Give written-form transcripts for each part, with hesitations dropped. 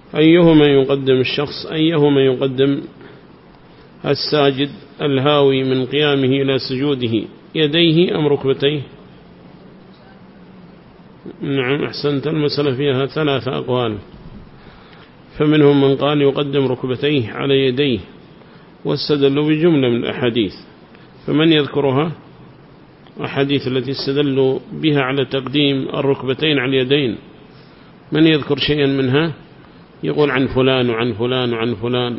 أيهما يقدم الشخص، أيهما يقدم الساجد الهاوي من قيامه إلى سجوده، يديه أم ركبتيه؟ نعم أحسنت، المسألة فيها 3 أقوال، فمنهم من قال يقدم ركبتيه على يديه، واستدلوا بجملة من الأحاديث، فمن يذكرها؟ أحاديث التي استدلوا بها على تقديم الركبتين على اليدين، من يذكر شيئا منها؟ يقول عن فلان وعن فلان وعن فلان.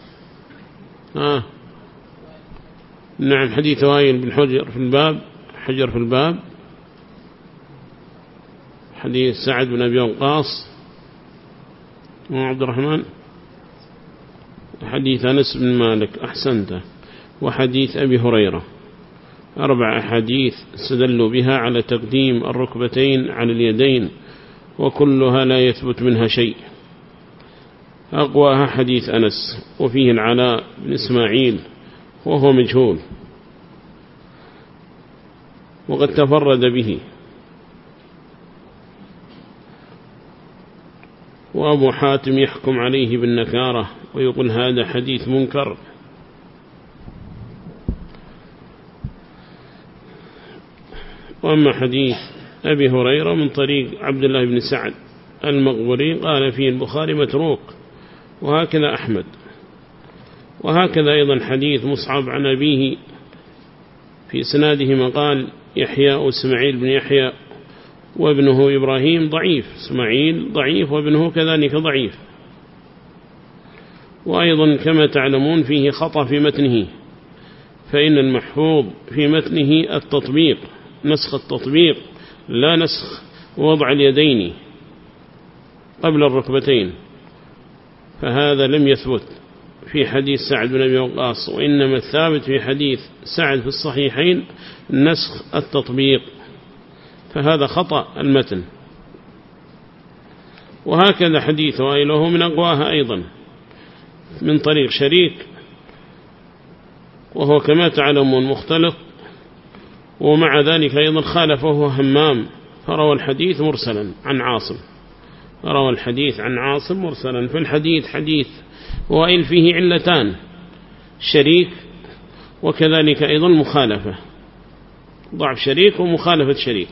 نعم، حديث وائل بن حجر في الباب، حديث سعد بن أبي وقاص وعبد الرحمن، حديث أنس بن مالك أحسنته، وحديث أبي هريرة، 4 أحاديث استدلوا بها على تقديم الركبتين على اليدين، وكلها لا يثبت منها شيء. أقواها حديث أنس، وفيه العلاء بن إسماعيل وهو مجهول وقد تفرد به، وأبو حاتم يحكم عليه بالنكارة ويقول هذا حديث منكر. وأما حديث أبي هريرة من طريق عبد الله بن سعد المقبري قال فيه البخاري متروك، وهكذا أحمد، وهكذا أيضا حديث مصعب عن أبيه في سناده مقال يحيى إسماعيل بن يحيى وابنه إبراهيم ضعيف، إسماعيل ضعيف وابنه كذلك ضعيف. وأيضا كما تعلمون فيه خطأ في متنه، فإن المحفوظ في متنه التطبيق، نسخ التطبيق لا نسخ وضع اليدين قبل الركبتين، فهذا لم يثبت في حديث سعد بن أبي وقاص، وإنما الثابت في حديث سعد في الصحيحين نسخ التطبيق، فهذا خطأ المتن. وهكذا حديث وائله من أقواها أيضا من طريق شريك، وهو كما تعلمون مختلط، ومع ذلك أيضا خالفه همام فروى الحديث مرسلا عن عاصم، روى الحديث عن عاصم مرسلا. في الحديث حديث وائل فيه علتان، شريك وكذلك أيضا مخالفة، ضعف شريك ومخالفة شريك.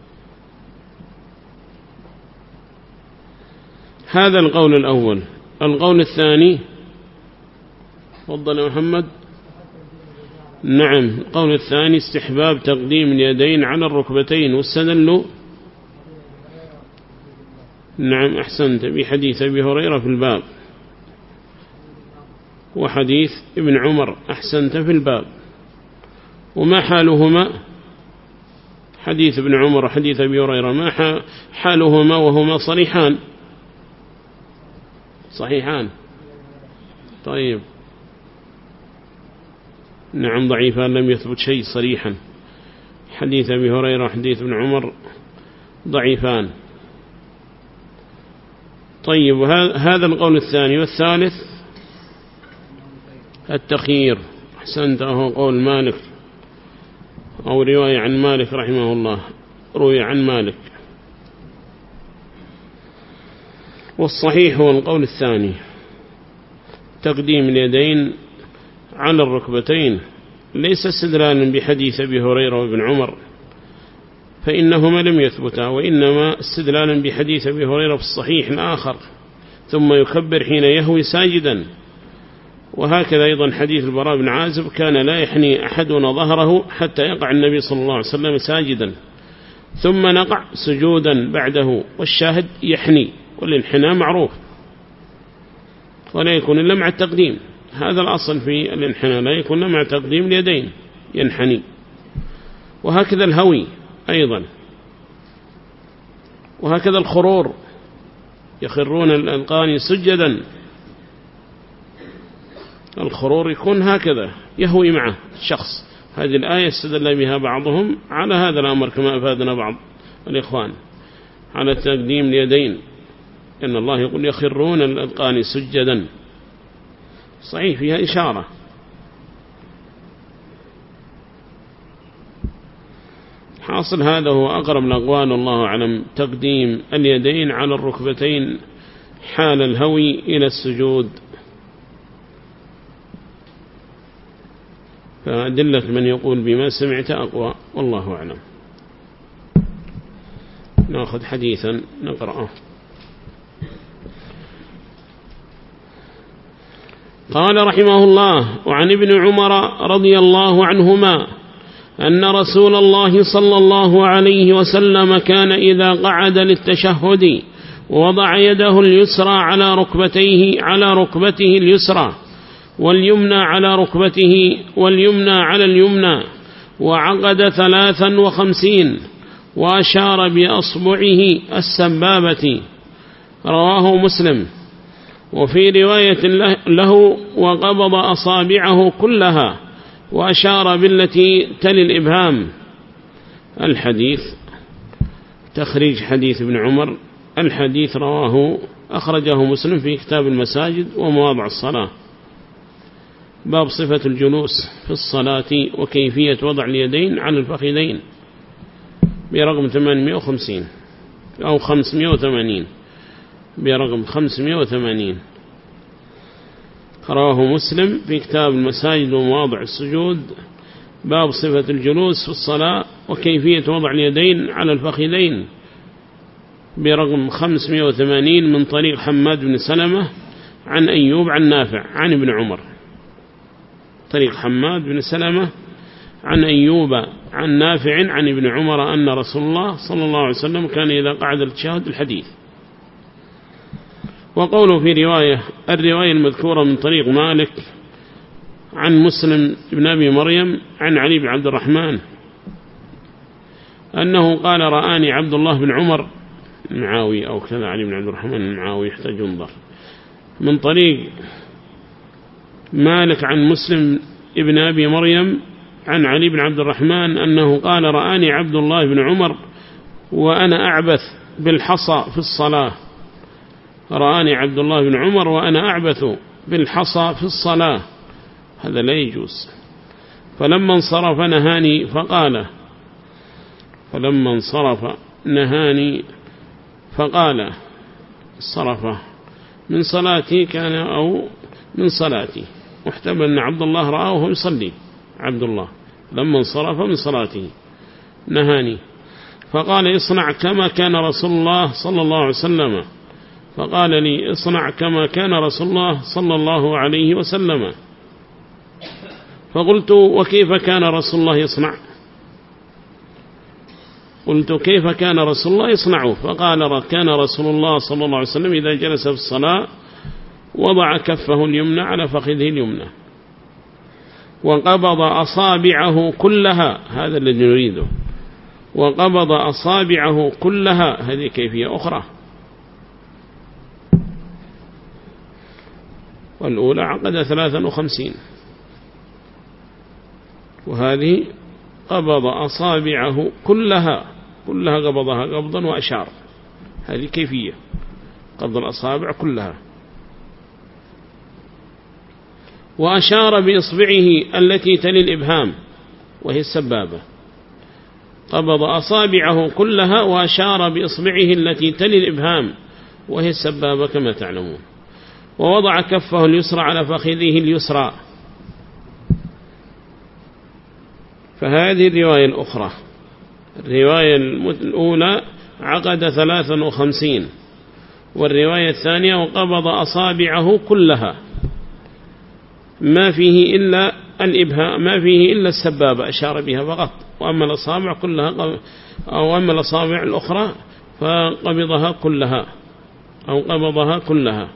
هذا القول الأول. القول الثاني، تفضل يا محمد. نعم، القول الثاني استحباب تقديم اليدين على الركبتين، واستدلوا نعم أحسنت بحديث أبي هريرة في الباب، وحديث ابن عمر أحسنت في الباب. وما حالهما؟ حديث ابن عمر وحديث أبي هريرة ما حالهما وهما صحيحان؟ طيب نعم ضعيفان، لم يثبت شيء صريحا. حديث أبي هريرة وحديث ابن عمر ضعيفان. طيب، هذا القول الثاني. والثالث التخيير، أحسنت، هو قول مالك أو رواية عن مالك رحمه الله، روي عن مالك. والصحيح هو القول الثاني، تقديم اليدين على الركبتين، ليس استدلالا بحديث أبي هريرة وابن عمر فإنهما لم يثبتا، وإنما استدلالا بحديث أبي هريرة في الصحيح الآخر ثم يكبر حين يهوي ساجدا. وهكذا أيضا حديث البراء بن عازب كان لا يحني أحدنا ظهره حتى يقع النبي صلى الله عليه وسلم ساجدا ثم نقع سجودا بعده، والشاهد يحني، والانحناء معروف ولا يكون إلا مع التقديم. هذا الأصل في الانحناء، لا يكون إلا مع تقديم اليدين ينحني. وهكذا الهوي أيضا، وهكذا الخرور، يخرون الأذقان سجدا، الخرور يكون هكذا يهوي معه الشخص. هذه الآية استدل بها بعضهم على هذا الأمر كما أفادنا بعض الإخوان على تقديم اليدين، إن الله يقول يخرون الأذقان سجدا، صحيح فيها إشارة. حاصل هذا هو أقرب الأقوال، الله أعلم، تقديم اليدين على الركبتين حال الهوي إلى السجود. فأدلة من يقول بما سمعت أقوى، والله أعلم. نأخذ حديثا نقرأه. قال رحمه الله: وعن ابن عمر رضي الله عنهما أن رسول الله صلى الله عليه وسلم كان إذا قعد للتشهد ووضع يده اليسرى على ركبته اليسرى واليمنى على ركبته واليمنى على اليمنى، وعقد 53 وأشار بأصبعه السبابة. رواه مسلم. وفي رواية له: وقبض أصابعه كلها وأشار بالتي تلي الإبهام. الحديث تخريج حديث ابن عمر. الحديث أخرجه مسلم في كتاب المساجد ومواضع الصلاة، باب صفة الجلوس في الصلاة وكيفية وضع اليدين على الفخذين، برقم 850 أو 580، برقم 580. رواه مسلم في كتاب المساجد ومواضع السجود، باب صفة الجلوس في الصلاة وكيفية وضع اليدين على الفخذين، برقم 580، من طريق حماد بن سلمة عن أيوب عن نافع عن ابن عمر. طريق حماد بن سلمة عن أيوب عن نافع عن ابن عمر أن رسول الله صلى الله عليه وسلم كان إذا قعد للتشهد الحديث. وقوله في الرواية المذكورة من طريق مالك عن مسلم بن أبي مريم عن علي بن عبد الرحمن أنه قال: رآني عبد الله بن عمر المعاوي أو كذا، علي بن عبد الرحمن المعاوي يحتاج ينظر. من طريق مالك عن مسلم ابن أبي مريم عن علي بن عبد الرحمن أنه قال: رآني عبد الله بن عمر وأنا أعبث بالحصى في الصلاة. رآني عبد الله بن عمر وأنا أعبث بالحصى في الصلاة، هذا لا يجوز. فلما انصرف نهاني فقال صرف من صلاتي كان أو من صلاتي، محتمل أن عبد الله رآه يصلي. عبد الله لما انصرف من صلاته نهاني فقال: اصنع كما كان رسول الله صلى الله عليه وسلم. فقال لي: اصنع كما كان رسول الله صلى الله عليه وسلم. فقلت: وكيف كان رسول الله يصنع؟ قلت: كيف كان رسول الله يصنعه؟ فقال: كان رسول الله صلى الله عليه وسلم إذا جلس في الصلاة وضع كفه اليمنى على فخذه اليمنى وقبض أصابعه كلها، هذا الذي نريده، وقبض أصابعه كلها، هذه كيفية أخرى. والأولى عقد 53 وهذه قبض أصابعه كلها قبضها قبضا وأشار، هذه كيفية قبض الأصابع كلها. وأشار بإصبعه التي تلي الإبهام وهي السبابة. قبض أصابعه كلها وأشار بإصبعه التي تلي الإبهام وهي السبابة كما تعلمون. ووضع كفه اليسرى على فخذه اليسرى. فهذه الرواية الأخرى. الرواية الأولى عقد 53، والرواية الثانية وقبض أصابعه كلها، ما فيه إلا الإبهام، ما فيه إلا السبابة أشار بها فقط، وأما الأصابع كلها أو أما الأصابع الأخرى فقبضها كلها أو قبضها كلها.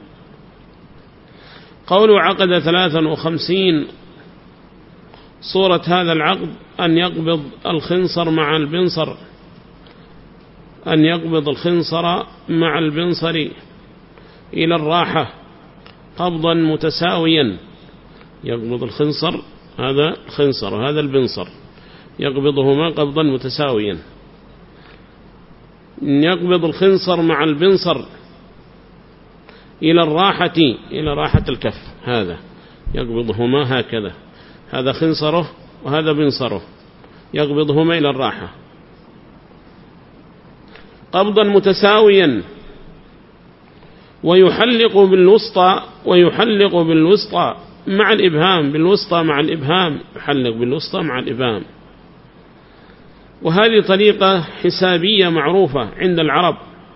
قوله عقد 53، صورة هذا العقد أن يقبض الخنصر مع البنصر، أن يقبض الخنصر مع البنصر إلى الراحة قبضا متساويا. يقبض الخنصر، هذا الخنصر وهذا البنصر، يقبضهما قبضا متساويا. يقبض الخنصر مع البنصر إلى الراحة، إلى راحة الكف، هذا يقبضهما هكذا، هذا خنصره وهذا بنصره، يقبضهما إلى الراحة قبضا متساويا. ويحلق بالوسطى مع الإبهام، بالوسطى مع الإبهام، يحلق بالوسطى مع الإبهام. وهذه طريقة حسابية معروفة عند العرب،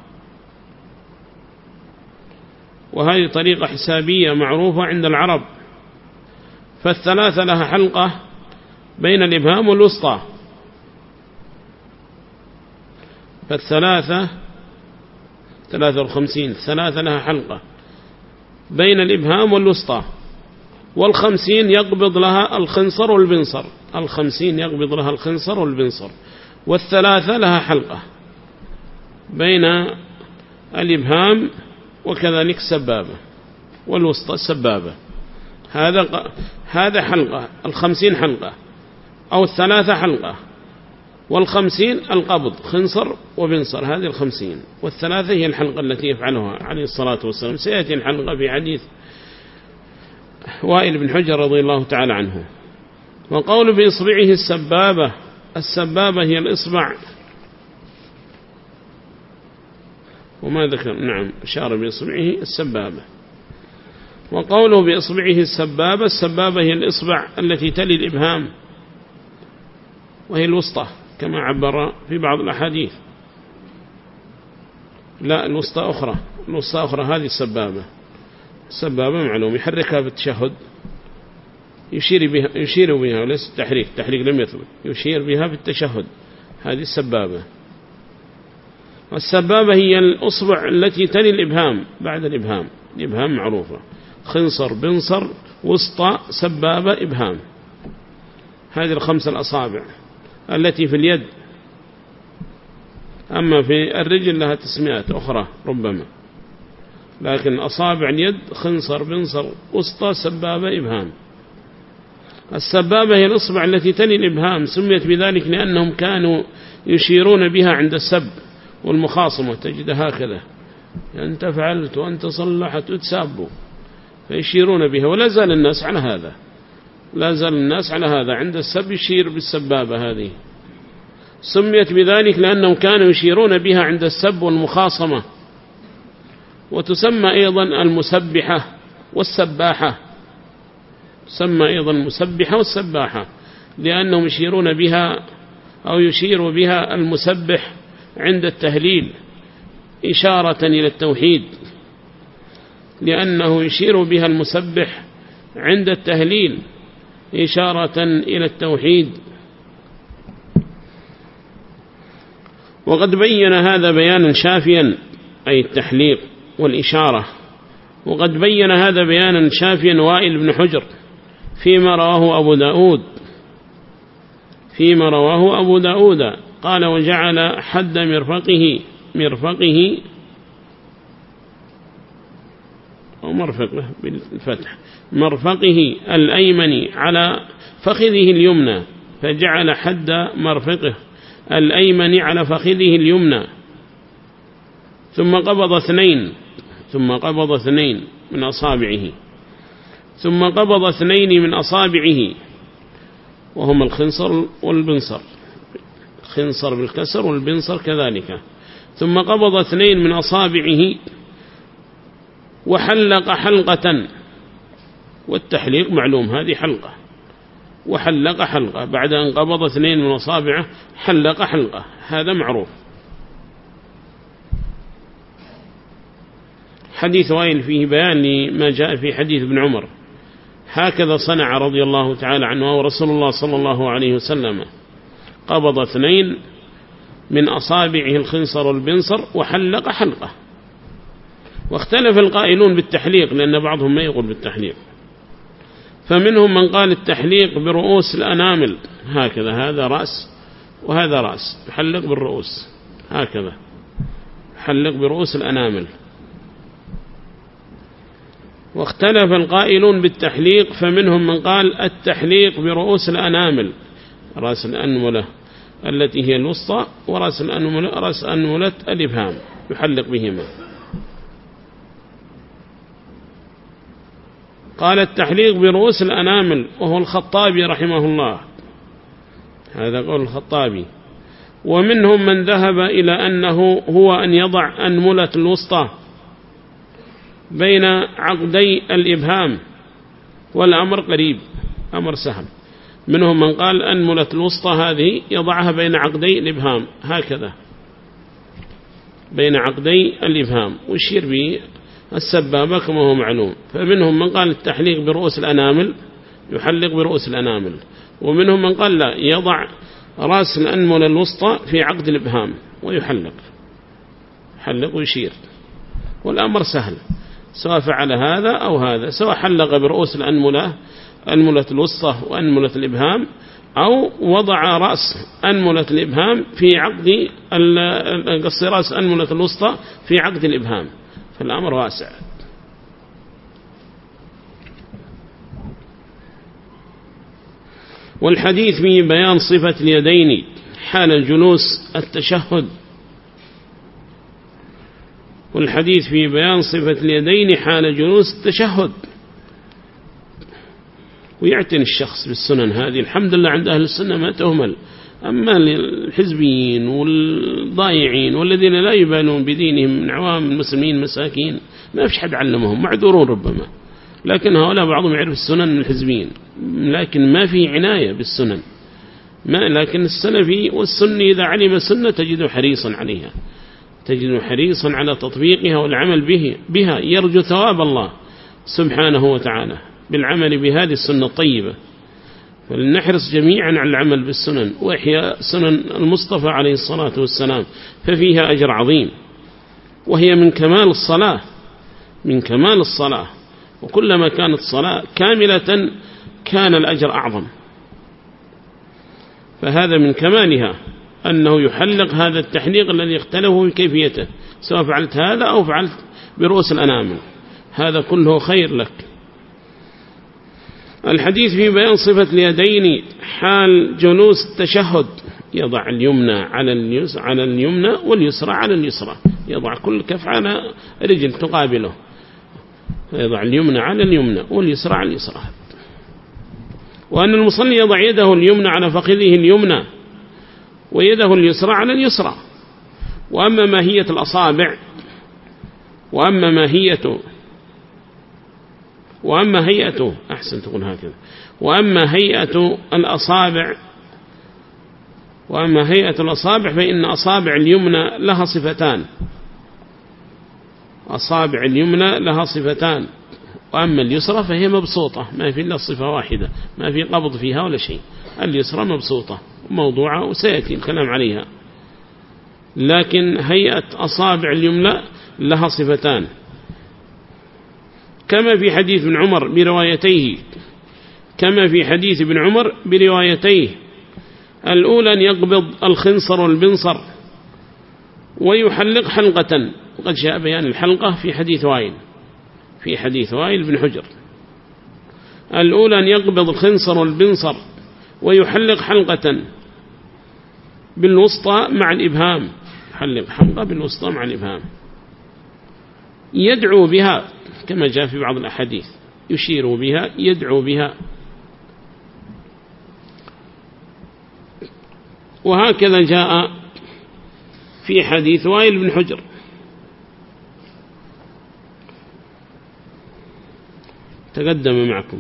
وهذه طريقة حسابية معروفة عند العرب. فالثلاثة لها حلقة بين الإبهام والوسطى، فالثلاثة 53 ثلاثة لها حلقة بين الإبهام والوسطى، وال50 يقبض لها الخنصر والبنصر، 50 يقبض لها الخنصر والبنصر. والثلاثة لها حلقة بين الإبهام وكذلك سبابة والوسطى سبابة. هذا حلقة، 50 حلقة أو الثلاثة حلقة، وال50 القبض خنصر وبنصر، هذه 50. والثلاثة هي الحلقة التي يفعلها عليه الصلاة والسلام. سيأتي الحلقة في حديث وائل بن حجر رضي الله تعالى عنه. وقول بإصبعه السبابة، السبابة هي الإصبع، وما ذكر، نعم أشار بإصبعه السبابة. وقوله بإصبعه السبابة، السبابة هي الإصبع التي تلي الإبهام، وهي الوسطى كما عبر في بعض الأحاديث. لا، الوسطى أخرى، الوسطى أخرى، هذه السبابة. السبابة معلوم يحركها في التشهد، يشير بها وليس التحريك، التحريك لم يثبت، يشير بها في التشهد، هذه السبابة. والسبابة هي الأصبع التي تلي الإبهام بعد الإبهام، الإبهام معروفة، خنصر بنصر وسطى سبابة إبهام، هذه 5 الأصابع التي في اليد. أما في الرجل لها تسميات أخرى ربما، لكن أصابع اليد خنصر بنصر وسطى سبابة إبهام. السبابة هي الأصبع التي تلي الإبهام، سميت بذلك لأنهم كانوا يشيرون بها عند السب والمخاصمة، تجد هكذا، أنت فعلت وأنت صلحت وتسابوا، فيشيرون بها. ولا زال الناس على هذا، لا زال الناس على هذا، عند السب يشير بالسبابة هذه. سميت بذلك لأنهم كانوا يشيرون بها عند السب والمخاصمة. وتسمى أيضا المسبحة والسباحة، تسمى أيضا المسبحة والسباحة، لأنهم يشيرون بها أو يشير بها المسبح عند التهليل إشارة إلى التوحيد، لأنه يشير بها المسبح عند التهليل إشارة إلى التوحيد. وقد بين هذا بيانا شافيا، أي التحليق والإشارة. وقد بين هذا بيانا شافيا وائل بن حجر فيما رواه أبو داود قال: وجعل حد مرفقه أو مرفقه بالفتح، مرفقه الأيمن على فخذه اليمنى، فجعل حد مرفقه الأيمن على فخذه اليمنى، ثم قبض اثنين من أصابعه، وهما الخنصر والبنصر، الخنصر بالكسر والبنصر كذلك. ثم قبض 2 من أصابعه وحلق حلقة، والتحليق معلوم هذه حلقة، وحلق حلقة بعد أن قبض 2 من أصابعه حلق حلقة، هذا معروف. حديث وائل فيه بيان لما جاء في حديث ابن عمر: هكذا صنع رضي الله تعالى عنه ورسول الله صلى الله عليه وسلم، قبض 2 من أصابعه الخنصر والبنصر وحلق حلقة. واختلف القائلون بالتحليق، لأن بعضهم ما يقول بالتحليق، فمنهم من قال التحليق برؤوس الأنامل، هكذا، هذا رأس وهذا رأس، يحلق بالرؤوس هكذا، يحلق برؤوس الأنامل. واختلف القائلون بالتحليق، فمنهم من قال التحليق برؤوس الأنامل، رأس الأنملة التي هي الوسطى، ورأس الأنملة رأس أنملة الإبهام، يحلق بهما. قال التحليق برؤوس الأنامل، وهو الخطابي رحمه الله، هذا قول الخطابي. ومنهم من ذهب إلى أنه هو أن يضع أنملة الوسطى بين عقدي الإبهام، والأمر قريب، أمر سهل. منهم من قال أنملة الوسطى هذه يضعها بين عقدي الإبهام هكذا، بين عقدي الإبهام، ويشير به السبابة كما هو معلوم. فمنهم من قال التحليق برؤوس الأنامل، يحلق برؤوس الأنامل. ومنهم من قال لا، يضع رأس الأنملة الوسطى في عقد الإبهام ويحلق، حلق ويشير. والأمر سهل، سواء فعل هذا أو هذا، سواء حلق برؤوس الأنملة الوسطى وأنملة الإبهام، أو وضع رأس أنملة الإبهام في عقد رأس أنملة الوسطى في عقد الإبهام، فالأمر واسع. والحديث في بيان صفة اليدين حال الجلوس التشهد. والحديث في بيان صفة اليدين حال جلوس التشهد. ويعتني الشخص بالسنن هذه، الحمد لله عند أهل السنة ما تهمل. أما الحزبيين والضايعين والذين لا يبالون بدينهم من عوام المسلمين مساكين، ما فيش حد علمهم، معذورون ربما، لكن هؤلاء بعضهم يعرف السنن من الحزبيين، لكن ما في عناية بالسنن. لكن السلفي والسني إذا علم سنة تجده حريصا عليها، تجده حريصا على تطبيقها والعمل بها، يرجو ثواب الله سبحانه وتعالى بالعمل بهذه السنة الطيبة. فلنحرص جميعا على العمل بالسنن وإحياء سنن المصطفى عليه الصلاة والسلام، ففيها أجر عظيم، وهي من كمال الصلاة، من كمال الصلاة. وكلما كانت الصلاة كاملة كان الأجر أعظم. فهذا من كمالها أنه يحلق هذا التحليق الذي اختلفوا في كيفيته، سواء فعلت هذا أو فعلت برؤوس الأنامل، هذا كله خير لك. الحديث في بيان صفة اليدين حال جلوس التشهد، يضع اليمنى على اليمنى واليسرى على اليسرى، يضع كل كف على رجل تقابله، يضع اليمنى على اليمنى واليسرى على اليسرى. وأن المصلي يضع يده اليمنى على فخذه اليمنى ويده اليسرى على اليسرى. وأما ماهية الأصابع وأما هيئته أحسن تقول هكذا، وأما هيئة الأصابع فإن أصابع اليمنى لها صفتان، أصابع اليمنى لها صفتان. وأما اليسرى فهي مبسوطة، ما في إلا صفة واحدة، ما في قبض فيها ولا شيء. اليسرى مبسوطة موضوعة وسيأتي الكلام عليها. لكن هيئة أصابع اليمنى لها صفتان، كما في حديث ابن عمر بروايتيه، الأولى أن يقبض الخنصر والبنصر ويحلق حلقة، وقد جاء بيان الحلقة في حديث وائل بن حجر. الأولى أن يقبض الخنصر والبنصر ويحلق حلقة بالوسطى مع الإبهام، يحلق حلقة بالوسطى مع الإبهام، يدعو بها كما جاء في بعض الأحاديث، يشير بها يدعو بها. وهكذا جاء في حديث وائل بن حجر. تقدم معكم.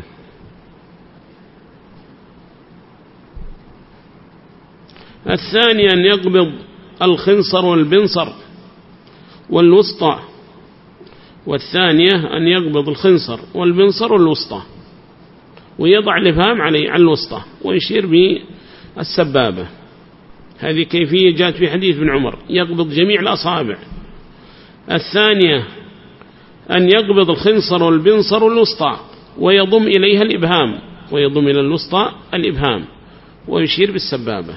الثاني أن يقبض الخنصر والبنصر والوسطى، والثانية أن يقبض الخنصر والبنصر والوسطى ويضع الإبهام على الوسطى ويشير بالسبابة. هذه كيفية جاءت في حديث ابن عمر، يقبض جميع الأصابع. الثانية أن يقبض الخنصر والبنصر والوسطى ويضم إليها الإبهام، ويضم إلى الوسطى الإبهام ويشير بالسبابة،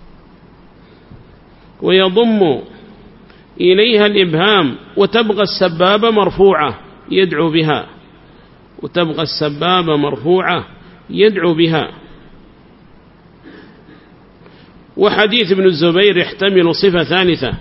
ويضم إليها الإبهام وتبقى السبابة مرفوعة يدعو بها، وتبقى السبابة مرفوعة يدعو بها. وحديث ابن الزبير يحتمل صفة ثالثة،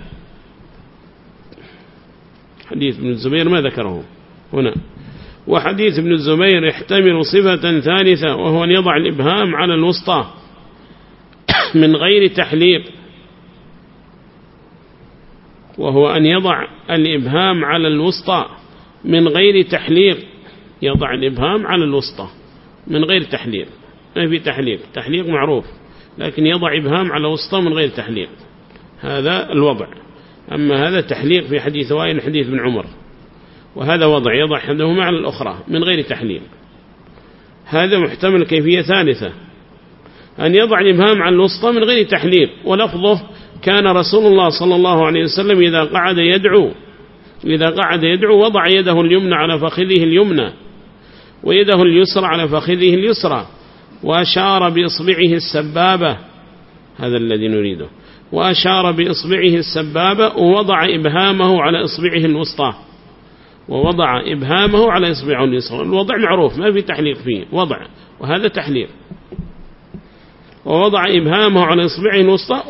حديث ابن الزبير ما ذكره هنا. وحديث ابن الزبير يحتمل صفة ثالثة، وهو أن يضع الإبهام على الوسطى من غير تحليق، وهو أن يضع الإبهام على الوسطى من غير تحليق، يضع الإبهام على الوسطى من غير تحليق، ما في تحليق، تحليق معروف، لكن يضع إبهام على وسطى من غير تحليق، هذا الوضع. أما هذا تحليق في حديث وائل حديث ابن عمر، وهذا وضع يضع أحدهما على الأخرى من غير تحليق. هذا محتمل كيفية ثالثة، أن يضع الإبهام على الوسطى من غير تحليق، ولفظه كان رسول الله صلى الله عليه وسلم إذا قعد يدعو وضع يده اليمنى على فخذه اليمنى ويده اليسرى على فخذه اليسرى، وأشار بإصبعه السبابة، هذا الذي نريده، وأشار بإصبعه السبابة ووضع إبهامه على إصبعه الوسطى، الوضع معروف ما في تحليق فيه، وضع، وهذا تحليق. ووضع إبهامه على إصبعه الوسطى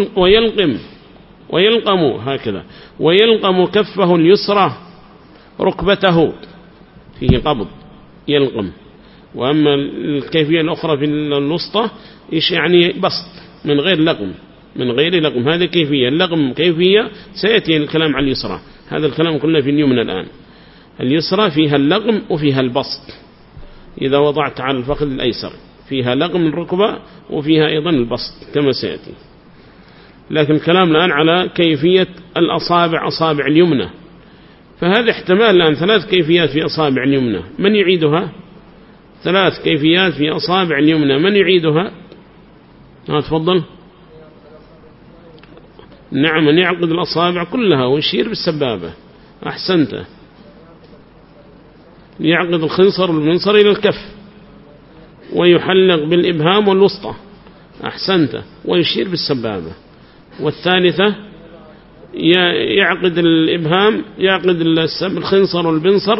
ويلقم هكذا، ويلقم كفه اليسرى ركبته، فيه قبض يلقم. وأما الكيفية الأخرى في الوسطى إيش يعني؟ بسط من غير لقم، هذا كيفية. اللقم كيفية سيأتي الكلام عن اليسرى، هذا الكلام كله في اليمنى الآن. اليسرى فيها اللقم وفيها البسط، إذا وضعت على الفخذ الأيسر فيها لقم الركبة وفيها أيضا البسط كما سيأتي. لكن الكلام الآن على كيفية الأصابع، أصابع اليمنى، فهذا احتمال الآن 3 كيفيات في أصابع اليمنى، من يعيدها؟ 3 كيفيات في أصابع اليمنى، من يعيدها؟ تفضل. نعم، أن يعقد الأصابع كلها ويشير بالسبابة، أحسنت. يعقد الخنصر والمنصر إلى الكف ويحلق بالإبهام والوسطى، أحسنت، ويشير بالسبابة. والثالثة يعقد الإبهام، يعقد الخنصر والبنصر،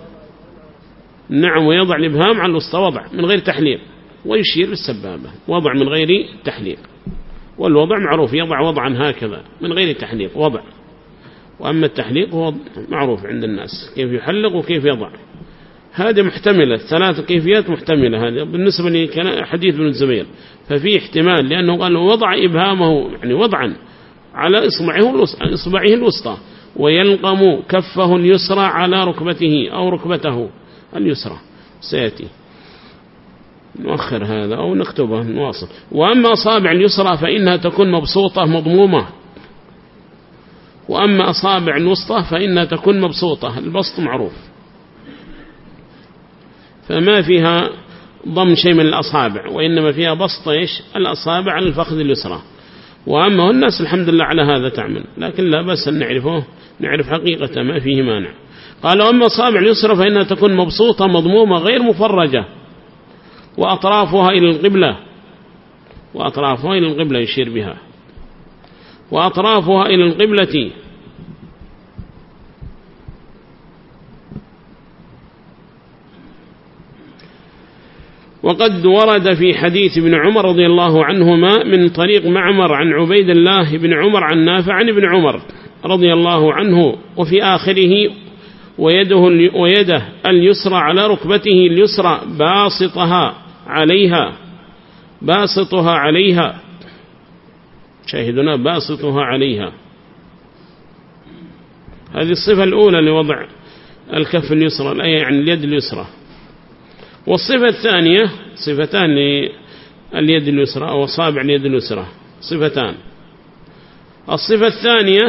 نعم، ويضع الإبهام على الوسطى وضع من غير تحليق، ويشير بالسبابة وضع من غير تحليق. والوضع معروف، يضع وضعا هكذا من غير تحليق وضع. وأما التحليق هو معروف عند الناس كيف يحلق وكيف يضع. هذه محتملة، 3 كيفيات محتملة. هذا بالنسبة لحديث ابن الزبير، ففي احتمال، لأنه قال وضع إبهامه يعني وضعا على إصبعه الوسطى، ويلقم كفه اليسرى على ركبته أو ركبته اليسرى، سيأتي نؤخر هذا أو نكتبه نواصل. وأما أصابع اليسرى فإنها تكون مبسوطة مضمومة، وأما أصابع الوسطى فإنها تكون مبسوطة، البسط معروف، فما فيها ضم شيء من الأصابع، وإنما فيها بسط الأصابع على الفخذ اليسرى. وأما الناس الحمد لله على هذا تعمل، لكن لا بس أن نعرف حقيقة، ما فيه مانع. قال وأما أصابع اليسرى فإنها تكون مبسوطة مضمومة غير مفرجة، وأطرافها إلى القبلة يشير بها، وأطرافها إلى القبلة، وقد ورد في حديث ابن عمر رضي الله عنهما من طريق معمر عن عبيد الله بن عمر عن نافع عن ابن عمر رضي الله عنه، وفي آخره ويده اليسرى على ركبته اليسرى باسطها عليها، شاهدنا باسطها عليها. هذه الصفة الأولى لوضع الكف اليسرى، يعني اليد اليسرى. والصفة الثانية، صفتان لليد اليسرى أو أصابع اليد اليسرى، صفتان. الصفة الثانية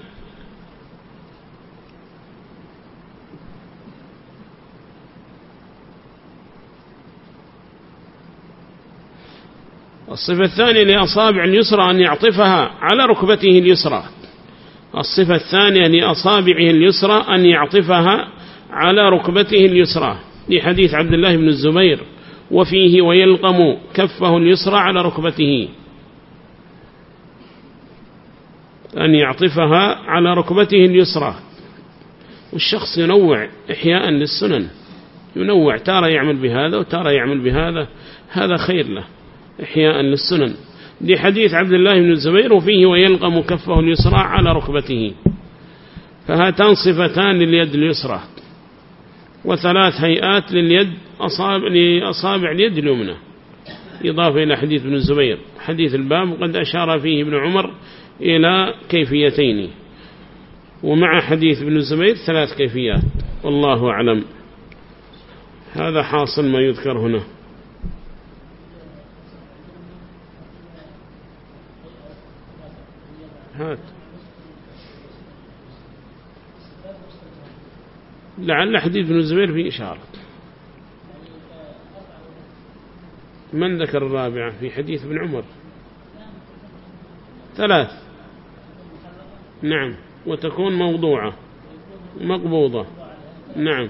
لأصابع اليسرى أن يعطفها على ركبته اليسرى. الصفة الثانية لأصابعه اليسرى أن يعطفها على ركبته اليسرى، لحديث عبد الله بن الزبير وفيه ويلقم كفه اليسرى على ركبته، أن يعطفها على ركبته اليسرى. والشخص ينوع إحياء للسنن، ينوع، تارى يعمل بهذا وتارى يعمل بهذا، هذا خير له إحياء للسنن، لحديث عبد الله بن الزبير وفيه ويلقم كفه اليسرى على ركبته. فهاتان صفتان لليد اليسرى، وثلاث هيئات لأصابع اليد اليمنى، إضافة إلى حديث ابن الزبير. حديث الباب قد أشار فيه ابن عمر إلى كيفيتين، ومع حديث ابن الزبير 3 كيفيات. والله أعلم. هذا حاصل ما يذكر هنا. هات لعل حديث ابن الزبير في إشارة. من ذكر الرابعة في حديث ابن عمر؟ 3. نعم، وتكون موضوعة مقبوضة. نعم.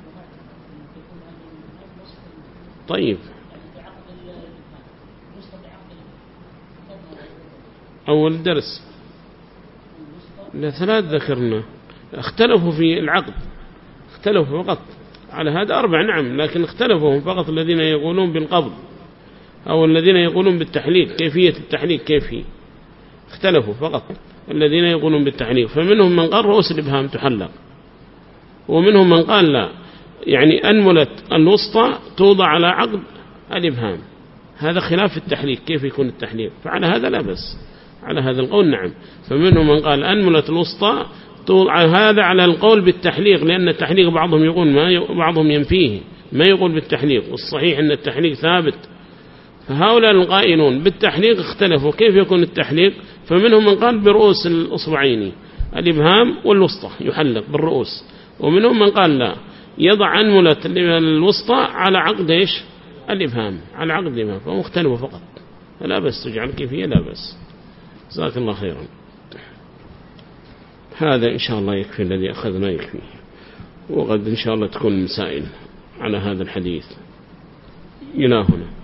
طيب، أول درس 3 ذكرنا، اختلفوا في العقد، اختلفوا فقط على هذا 4. نعم، لكن اختلفوا فقط الذين يقولون بالقبض أو الذين يقولون بالتحليق، كيفية التحليق كيف هي، اختلفوا فقط الذين يقولون بالتحليق. فمنهم من قال رؤوس الإبهام تحلق، ومنهم من قال لا، يعني أنملة الوسطى توضع على عقد الإبهام. هذا خلاف التحليق، كيف يكون التحليق؟ فعلى هذا لا بس، على هذا القول نعم. فمنهم من قال أنملة الوسطى توضع، هذا على القول بالتحليق، لأن التحليق بعضهم يقول بعضهم ينفيه، ما يقول بالتحليق، والصحيح أن التحليق ثابت. فهؤلاء القائلون بالتحليق اختلفوا كيف يكون التحليق. فمنهم من قال برؤوس الأصبعين الإبهام والوسطى يحلق بالرؤوس، ومنهم من قال لا، يضع أنملة الوسطى على عقد إيش؟ الإبهام، على عقد الإبهام. فمختلفوا فقط، لا بس تجعل كيفية، لا بس. جزاك الله خيرا. هذا إن شاء الله يكفي، الذي أخذنا يكفي، وقد إن شاء الله تكون مسائل على هذا الحديث. إلى هنا.